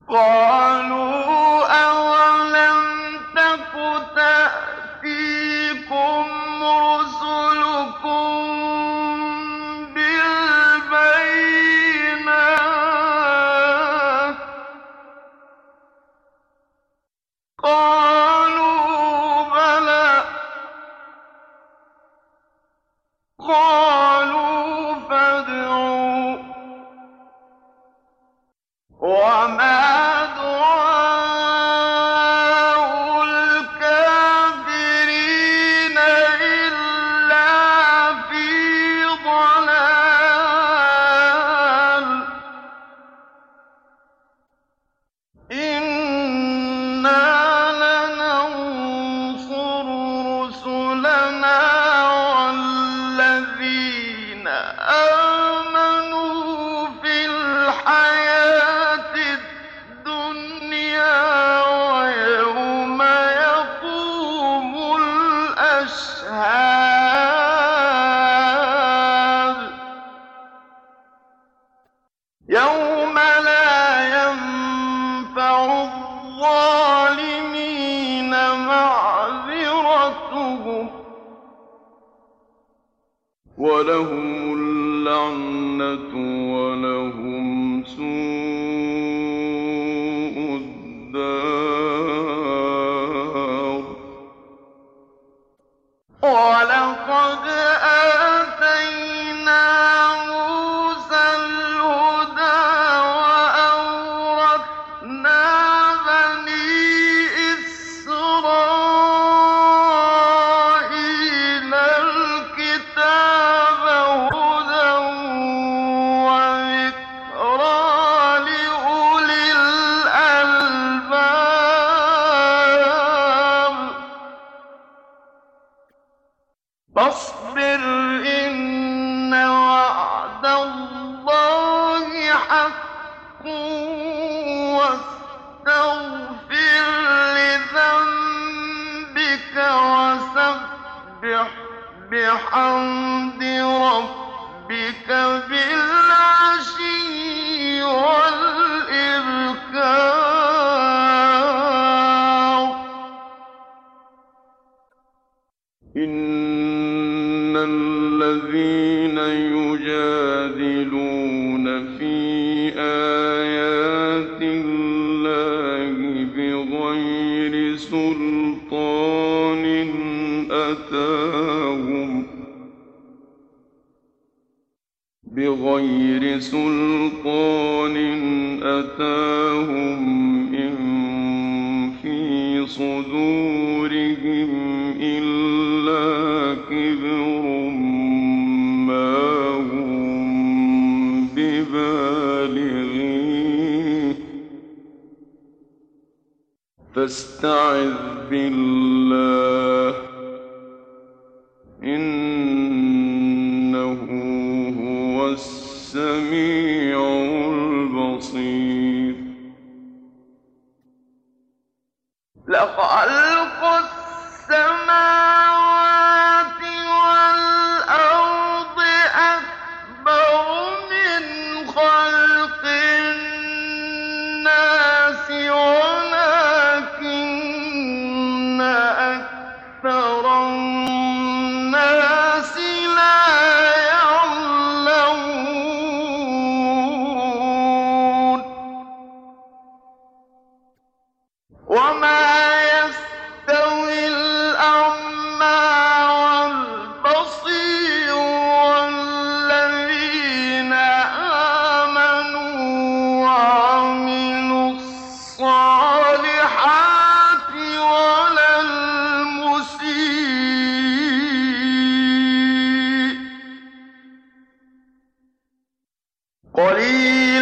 قالوا أولم تك تأتيكم رسلكم بالبينات قالوا بلى قالوا فادعوا وما دعاء الكافرين إلا في ضلال إنا لننصر رسلنا والذين آمنوا في الحياة الدنيا ويوم يقوم الأشهاد يوم لا ينفع الظالمين معذرتهم ولهم اللعنة ولهم سوء الدار ولقد آتينا موسى الهدى وأورثنا بني إسرائيل الكتاب هدى وذكرى لأولي الألباب فاصبر إن وعد الله حق واستغفر لذنبك وسبح بحمد ربك بالعشي والإبكار إن الذين يجادلون في آيات الله بغير سلطان أتاهم إن في صدورهم إلا كبر ما هم ببالغيه فاستعذ بالله إنه هو السميع البصير لخلق السماوات والأرض أكبر من خلق الناس ولكن أكثر الناس لا يعلمون وما يستوي الأعمى والبصير والذين آمنوا وعملوا الصالحات ولا المسيء قليلا